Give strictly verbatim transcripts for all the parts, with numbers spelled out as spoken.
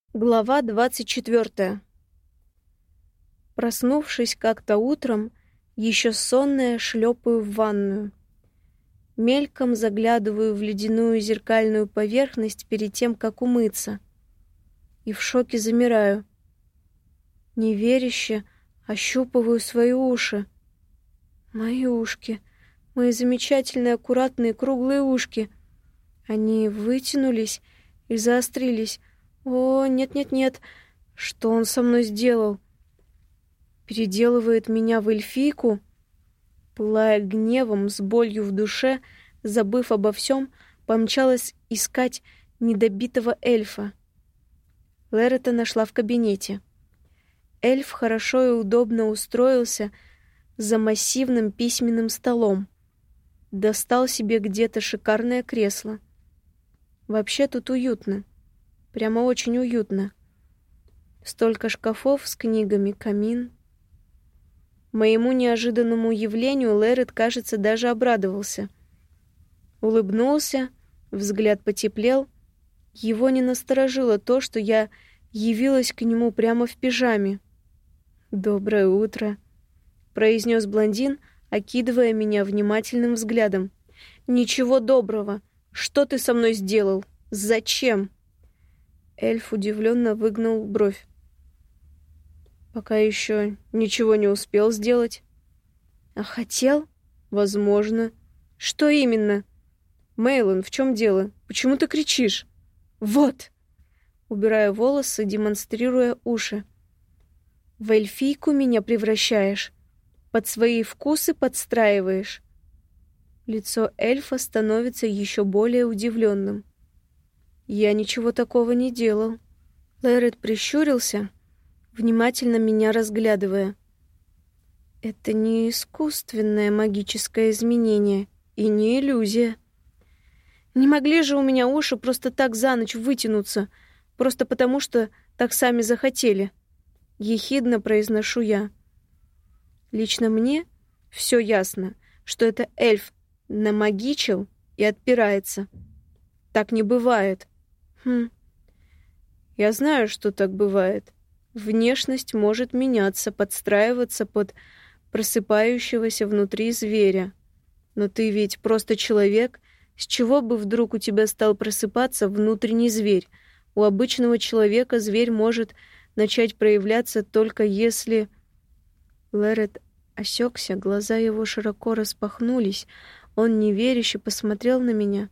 Глава двадцать четвёртая. Проснувшись как-то утром, еще сонная, шлепаю в ванную. Мельком заглядываю в ледяную зеркальную поверхность перед тем, как умыться. И в шоке замираю. Неверяще ощупываю свои уши. Мои ушки. Мои замечательные, аккуратные, круглые ушки. Они вытянулись и заострились. О, нет-нет-нет, что он со мной сделал? Переделывает меня в эльфийку? Пылая гневом, с болью в душе, забыв обо всем, помчалась искать недобитого эльфа. Лерета нашла в кабинете. Эльф хорошо и удобно устроился за массивным письменным столом. Достал себе где-то шикарное кресло. Вообще тут уютно. Прямо очень уютно. Столько шкафов с книгами, камин. Моему неожиданному явлению Лерет, кажется, даже обрадовался. Улыбнулся, взгляд потеплел. Его не насторожило то, что я явилась к нему прямо в пижаме. «Доброе утро», — произнес блондин, окидывая меня внимательным взглядом. «Ничего доброго. Что ты со мной сделал? Зачем?» Эльф удивленно выгнул бровь. «Пока еще ничего не успел сделать». «А хотел?» «Возможно». «Что именно?» «Мейлон, в чем дело? Почему ты кричишь?» «Вот!» Убирая волосы, демонстрируя уши. «В эльфийку меня превращаешь. Под свои вкусы подстраиваешь». Лицо эльфа становится еще более удивленным. «Я ничего такого не делал». Лерет прищурился, внимательно меня разглядывая. «Это не искусственное магическое изменение и не иллюзия. Не могли же у меня уши просто так за ночь вытянуться, просто потому что так сами захотели?» Ехидно произношу я. Лично мне все ясно, что это эльф намагичил и отпирается. Так не бывает. Хм. Я знаю, что так бывает. Внешность может меняться, подстраиваться под просыпающегося внутри зверя. Но ты ведь просто человек. С чего бы вдруг у тебя стал просыпаться внутренний зверь? У обычного человека зверь может начать проявляться только если... Лерет осекся, глаза его широко распахнулись. Он неверяще посмотрел на меня.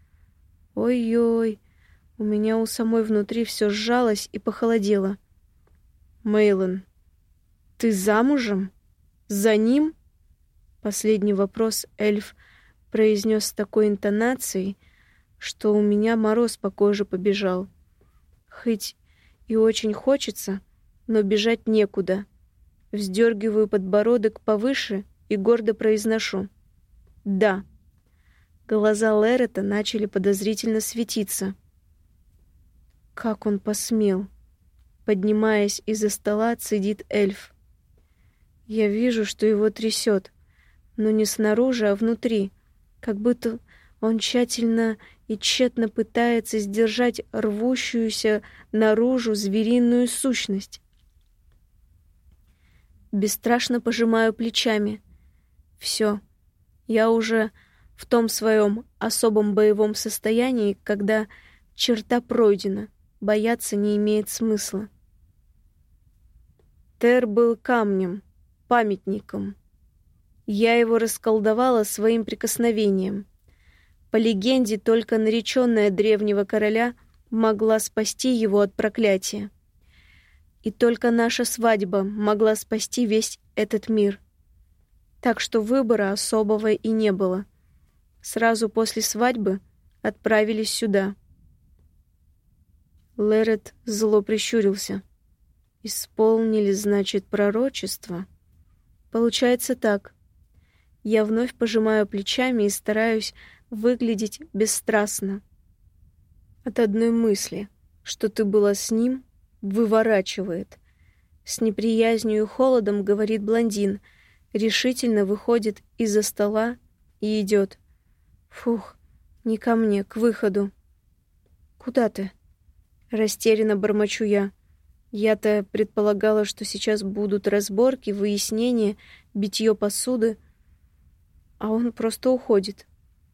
Ой-ой, у меня у самой внутри все сжалось и похолодело. «Мейлон, ты замужем? За ним?» Последний вопрос эльф произнес с такой интонацией, что у меня мороз по коже побежал. Хоть и очень хочется, но бежать некуда. Вздергиваю подбородок повыше и гордо произношу: «Да». Глаза Лерета начали подозрительно светиться. Как он посмел? Поднимаясь из-за стола, цедит эльф. Я вижу, что его трясет, но не снаружи, а внутри, как будто он тщательно и тщетно пытается сдержать рвущуюся наружу звериную сущность. Бесстрашно пожимаю плечами. Все, я уже в том своем особом боевом состоянии, когда черта пройдена, бояться не имеет смысла. Тер был камнем, памятником. Я его расколдовала своим прикосновением. По легенде, только нареченная древнего короля могла спасти его от проклятия. И только наша свадьба могла спасти весь этот мир. Так что выбора особого и не было. Сразу после свадьбы отправились сюда. Лерет зло прищурился. Исполнили, значит, пророчество. Получается так. Я вновь пожимаю плечами и стараюсь выглядеть бесстрастно. От одной мысли, что ты была с ним, выворачивает. С неприязнью и холодом говорит блондин, решительно выходит из-за стола и идет. Фух, не ко мне, к выходу. Куда ты? Растерянно бормочу я. Я-то предполагала, что сейчас будут разборки, выяснения, битье посуды, а он просто уходит.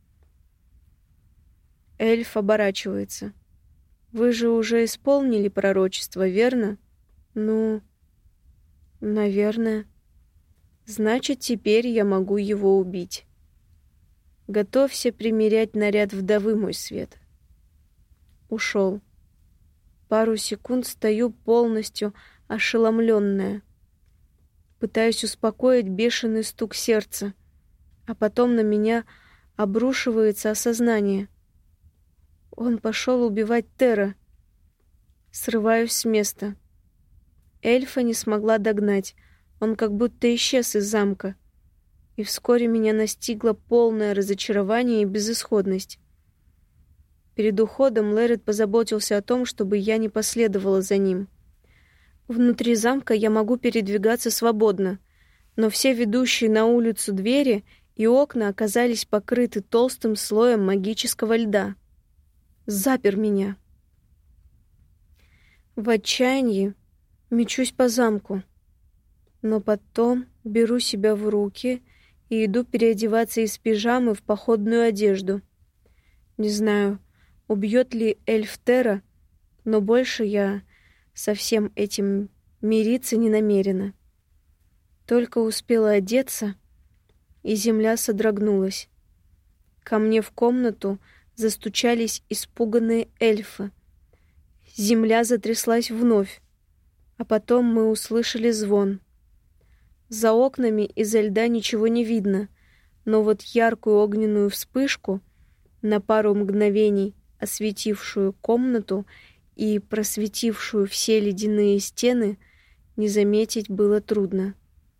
Эльф оборачивается. Вы же уже исполнили пророчество, верно? Ну, наверное. Значит, теперь я могу его убить. Готовься примерять наряд вдовы, мой свет. Ушел. Пару секунд стою полностью ошеломленная. Пытаюсь успокоить бешеный стук сердца, а потом на меня обрушивается осознание. Он пошел убивать Тера. Срываюсь с места. Эльфа не смогла догнать. Он как будто исчез из замка. И вскоре меня настигло полное разочарование и безысходность. Перед уходом Лэред позаботился о том, чтобы я не последовала за ним. Внутри замка я могу передвигаться свободно, но все ведущие на улицу двери и окна оказались покрыты толстым слоем магического льда. Запер меня. В отчаянии мечусь по замку, но потом беру себя в руки и иду переодеваться из пижамы в походную одежду. Не знаю, убьет ли эльф Тера, но больше я со всем этим мириться не намерена. Только успела одеться, и земля содрогнулась. Ко мне в комнату застучались испуганные эльфы. Земля затряслась вновь, а потом мы услышали звон. За окнами из-за льда ничего не видно, но вот яркую огненную вспышку, на пару мгновений осветившую комнату и просветившую все ледяные стены, не заметить было трудно.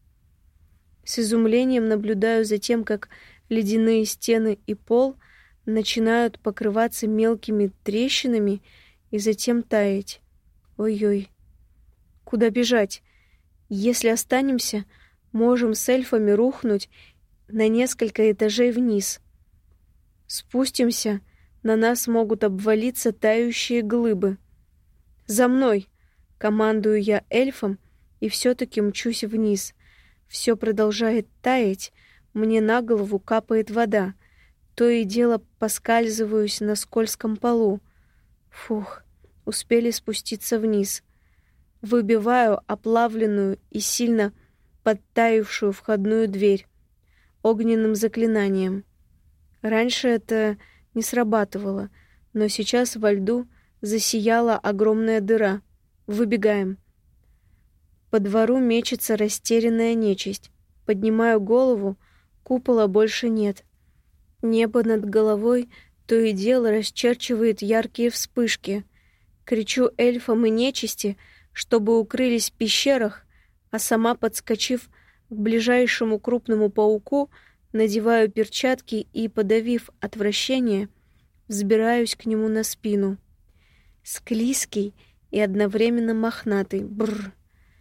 С изумлением наблюдаю за тем, как ледяные стены и пол начинают покрываться мелкими трещинами и затем таять. Ой-ой. Куда бежать? Если останемся, можем с эльфами рухнуть на несколько этажей вниз. Спустимся, на нас могут обвалиться тающие глыбы. «За мной!» — командую я эльфам и все-таки мчусь вниз. Все продолжает таять, мне на голову капает вода. То и дело поскальзываюсь на скользком полу. Фух, успели спуститься вниз. Выбиваю оплавленную и сильно подтаявшую входную дверь огненным заклинанием. Раньше это не срабатывало, но сейчас во льду засияла огромная дыра. Выбегаем. По двору мечется растерянная нечисть. Поднимаю голову, купола больше нет. Небо над головой то и дело расчерчивает яркие вспышки. Кричу эльфам и нечисти, чтобы укрылись в пещерах, а сама, подскочив к ближайшему крупному пауку, надеваю перчатки и, подавив отвращение, взбираюсь к нему на спину. Склизкий и одновременно мохнатый. Бррр.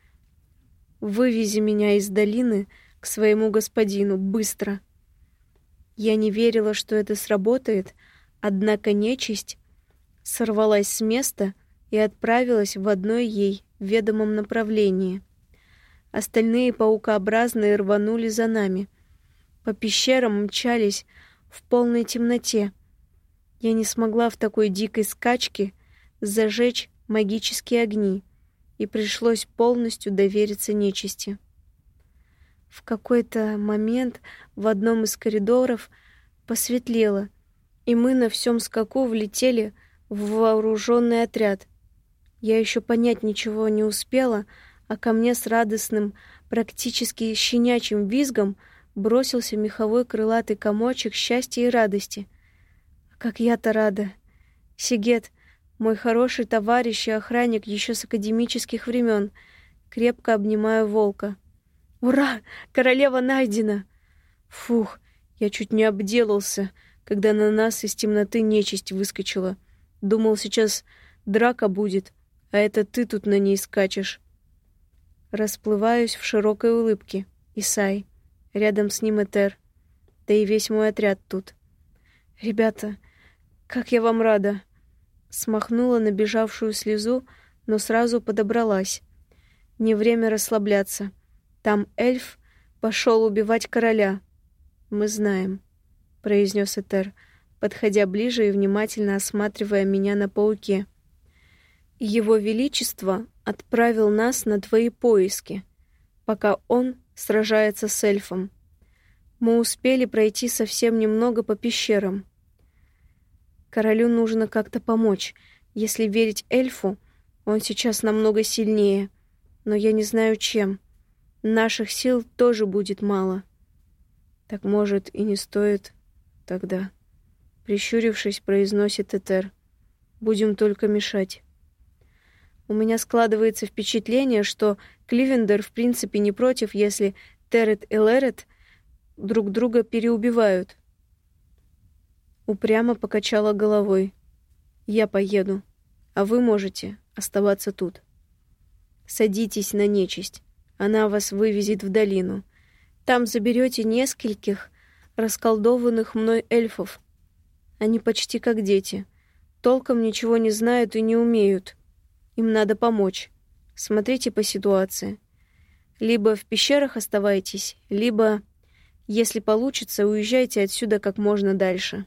Вывези меня из долины к своему господину, быстро. Я не верила, что это сработает, однако нечисть сорвалась с места и отправилась в одно ей ведомом направлении. Остальные паукообразные рванули за нами. По пещерам мчались в полной темноте. Я не смогла в такой дикой скачке зажечь магические огни, и пришлось полностью довериться нечисти. В какой-то момент в одном из коридоров посветлело, и мы на всем скаку влетели в вооруженный отряд. Я еще понять ничего не успела, а ко мне с радостным, практически щенячьим визгом бросился меховой крылатый комочек счастья и радости. Как я-то рада! Сигет, мой хороший товарищ и охранник еще с академических времен, крепко обнимаю волка. «Ура! Королева найдена!» Фух, я чуть не обделался, когда на нас из темноты нечисть выскочила. Думал, сейчас драка будет, а это ты тут на ней скачешь. Расплываюсь в широкой улыбке. Исай. Рядом с ним Этер. Да и весь мой отряд тут. «Ребята, как я вам рада!» Смахнула набежавшую слезу, но сразу подобралась. Не время расслабляться. Там эльф пошел убивать короля. Мы знаем, произнес Этер, подходя ближе и внимательно осматривая меня на пауке. Его Величество отправил нас на твои поиски, пока он сражается с эльфом. Мы успели пройти совсем немного по пещерам. Королю нужно как-то помочь. Если верить эльфу, он сейчас намного сильнее, но я не знаю чем. Наших сил тоже будет мало. Так, может, и не стоит тогда. Прищурившись, произносит Этер. Будем только мешать. У меня складывается впечатление, что Кливендер в принципе не против, если Терет и Лерет друг друга переубивают. Упрямо покачала головой. Я поеду, а вы можете оставаться тут. Садитесь на нечисть, она вас вывезет в долину. Там заберете нескольких расколдованных мной эльфов. Они почти как дети, толком ничего не знают и не умеют. Им надо помочь. Смотрите по ситуации. Либо в пещерах оставайтесь, либо, если получится, уезжайте отсюда как можно дальше.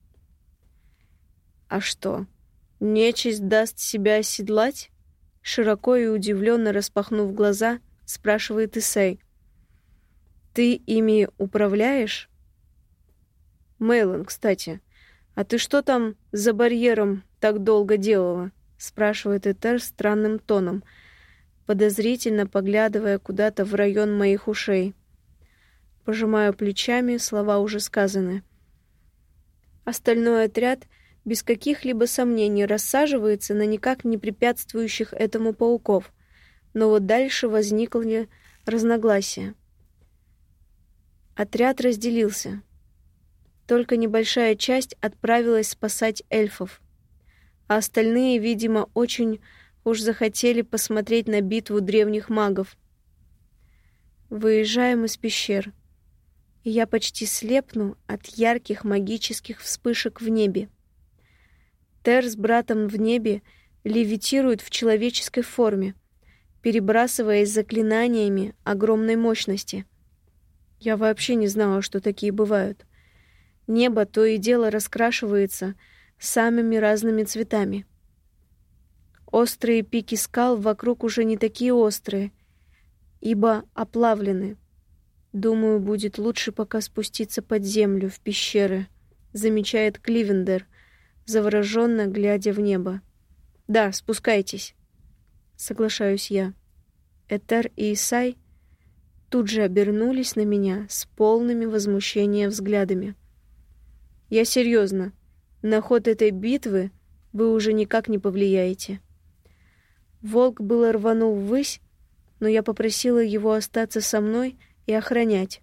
А что, нечисть даст себя оседлать? Широко и удивленно распахнув глаза, спрашивает Исай. Ты ими управляешь? Мейлон, кстати, а ты что там за барьером так долго делала? Спрашивает Этер странным тоном, подозрительно поглядывая куда-то в район моих ушей. Пожимаю плечами, слова уже сказаны. Остальной отряд без каких-либо сомнений рассаживается на никак не препятствующих этому пауков, но вот дальше возникли разногласия. Отряд разделился. Только небольшая часть отправилась спасать эльфов, а остальные, видимо, очень уж захотели посмотреть на битву древних магов. Выезжаем из пещер, и я почти слепну от ярких магических вспышек в небе. Тер с братом в небе левитируют в человеческой форме, перебрасываясь заклинаниями огромной мощности. Я вообще не знала, что такие бывают. Небо то и дело раскрашивается самыми разными цветами. Острые пики скал вокруг уже не такие острые, ибо оплавлены. Думаю, будет лучше пока спуститься под землю, в пещеры, замечает Кливендер, завороженно глядя в небо. Да, спускайтесь. Соглашаюсь я. Этер и Исай тут же обернулись на меня с полными возмущения взглядами. Я серьезно. На ход этой битвы вы уже никак не повлияете. Волк было рванул ввысь, но я попросила его остаться со мной и охранять.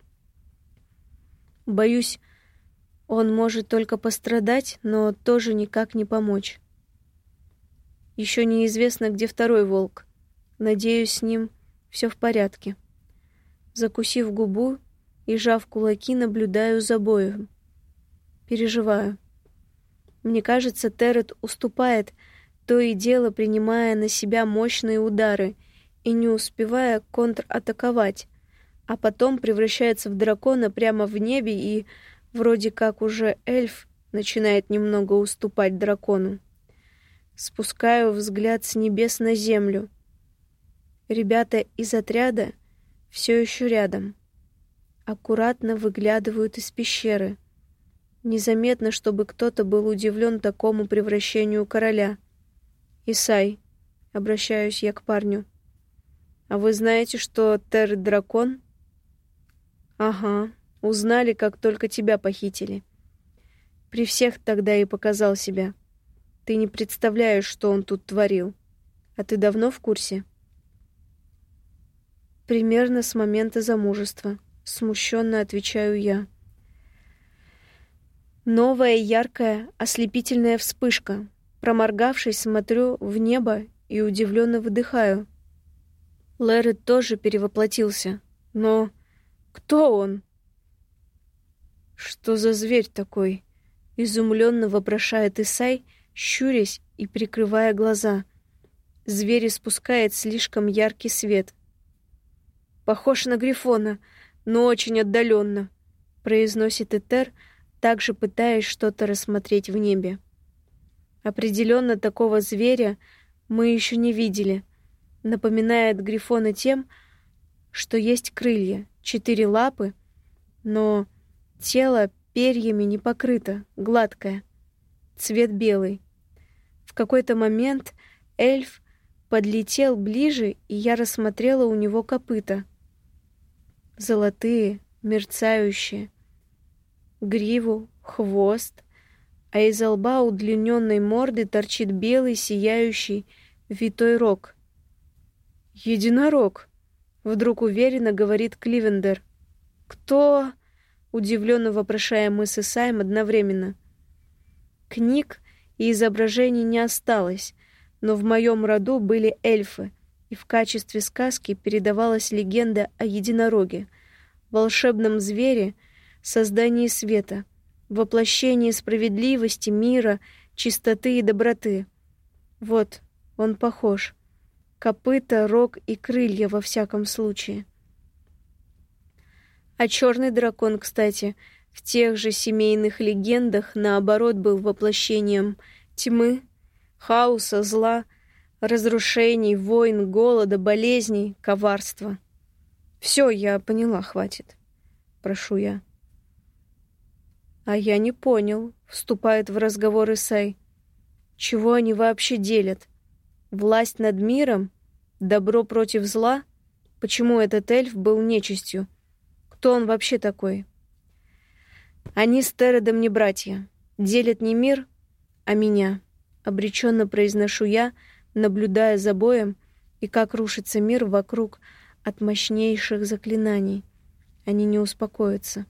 Боюсь, он может только пострадать, но тоже никак не помочь. Еще неизвестно, где второй волк. Надеюсь, с ним все в порядке. Закусив губу и сжав кулаки, наблюдаю за боем. Переживаю. Мне кажется, Терет уступает, то и дело принимая на себя мощные удары и не успевая контратаковать, а потом превращается в дракона прямо в небе и, вроде как уже эльф, начинает немного уступать дракону. Спускаю взгляд с небес на землю. Ребята из отряда все еще рядом. Аккуратно выглядывают из пещеры. Незаметно, чтобы кто-то был удивлен такому превращению короля. «Исай», — обращаюсь я к парню, — «а вы знаете, что Тер дракон?» «Ага, узнали, как только тебя похитили. При всех тогда и показал себя. Ты не представляешь, что он тут творил. А ты давно в курсе?» «Примерно с момента замужества», — смущенно отвечаю я. Новая яркая ослепительная вспышка. Проморгавшись, смотрю в небо и удивленно выдыхаю. Лерет тоже перевоплотился. Но кто он? Что за зверь такой? Изумленно вопрошает Исай, щурясь и прикрывая глаза. Зверь испускает слишком яркий свет. «Похож на грифона, но очень отдаленно», — произносит Этер, также пытаясь что-то рассмотреть в небе. Определенно такого зверя мы еще не видели. Напоминает грифона тем, что есть крылья, четыре лапы, но тело перьями не покрыто, гладкое, цвет белый. В какой-то момент эльф подлетел ближе, и я рассмотрела у него копыта. Золотые, мерцающие, гриву, хвост, а из лба удлиненной морды торчит белый, сияющий, витой рог. «Единорог!» — вдруг уверенно говорит Кливендер. «Кто?» — удивленно вопрошаем мы с Исаем одновременно. Книг и изображений не осталось, но в моем роду были эльфы, и в качестве сказки передавалась легенда о единороге, волшебном звере, создании света, воплощении справедливости, мира, чистоты и доброты. Вот, он похож. Копыта, рог и крылья во всяком случае. А черный дракон, кстати, в тех же семейных легендах, наоборот, был воплощением тьмы, хаоса, зла, разрушений, войн, голода, болезней, коварства. Все, я поняла, хватит. Прошу я. А я не понял, вступает в разговор Исай. Чего они вообще делят? Власть над миром? Добро против зла? Почему этот эльф был нечистью? Кто он вообще такой? Они с Тередом не братья. Делят не мир, а меня. Обреченно произношу я, наблюдая за боем и как рушится мир вокруг от мощнейших заклинаний. Они не успокоятся.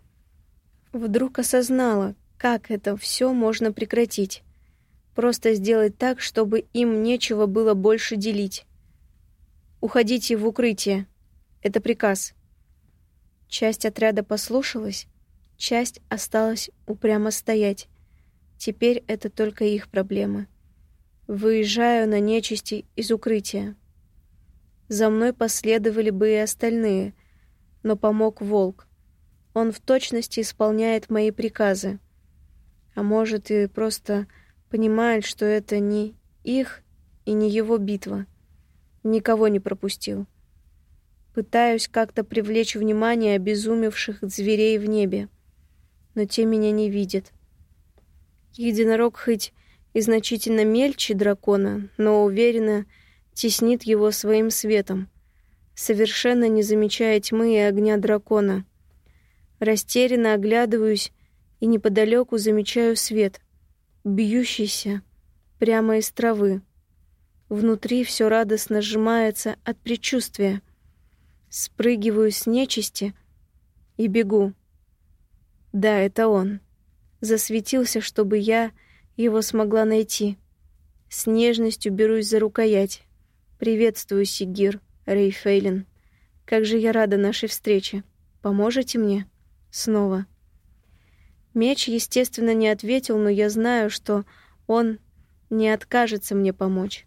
Вдруг осознала, как это все можно прекратить. Просто сделать так, чтобы им нечего было больше делить. Уходите в укрытие. Это приказ. Часть отряда послушалась, часть осталась упрямо стоять. Теперь это только их проблемы. Выезжаю на нечисти из укрытия. За мной последовали бы и остальные, но помог волк. Он в точности исполняет мои приказы. А может, и просто понимает, что это не их и не его битва. Никого не пропустил. Пытаюсь как-то привлечь внимание обезумевших зверей в небе, но те меня не видят. Единорог хоть и значительно мельче дракона, но уверенно теснит его своим светом, совершенно не замечая тьмы и огня дракона. Растерянно оглядываюсь и неподалеку замечаю свет, бьющийся прямо из травы. Внутри все радостно сжимается от предчувствия. Спрыгиваю с нечисти и бегу. Да, это он. Засветился, чтобы я его смогла найти. С нежностью берусь за рукоять. Приветствую, Сигир, Рейфейлин. Как же я рада нашей встрече. Поможете мне? Снова. Меч, естественно, не ответил, но я знаю, что он не откажется мне помочь.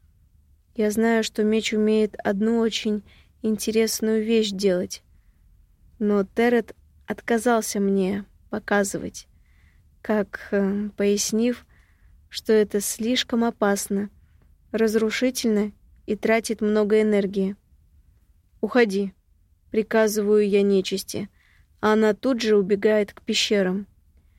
Я знаю, что меч умеет одну очень интересную вещь делать. Но Теред отказался мне показывать, как, э, пояснив, что это слишком опасно, разрушительно и тратит много энергии. «Уходи», — приказываю я нечисти, а она тут же убегает к пещерам.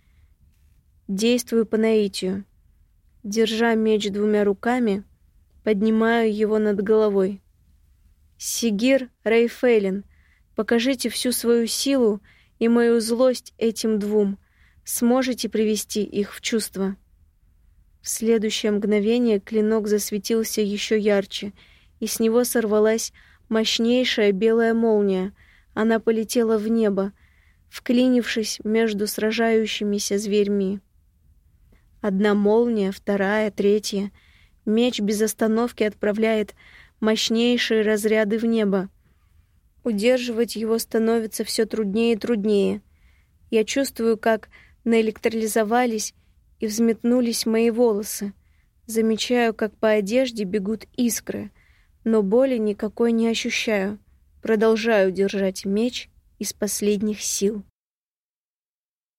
Действую по наитию. Держа меч двумя руками, поднимаю его над головой. «Сигир Рейфейлин, покажите всю свою силу и мою злость этим двум. Сможете привести их в чувство?» В следующее мгновение клинок засветился еще ярче, и с него сорвалась мощнейшая белая молния. Она полетела в небо, вклинившись между сражающимися зверьми. Одна молния, вторая, третья. Меч без остановки отправляет мощнейшие разряды в небо. Удерживать его становится все труднее и труднее. Я чувствую, как наэлектролизовались и взметнулись мои волосы. Замечаю, как по одежде бегут искры, но боли никакой не ощущаю. Продолжаю держать меч из последних сил.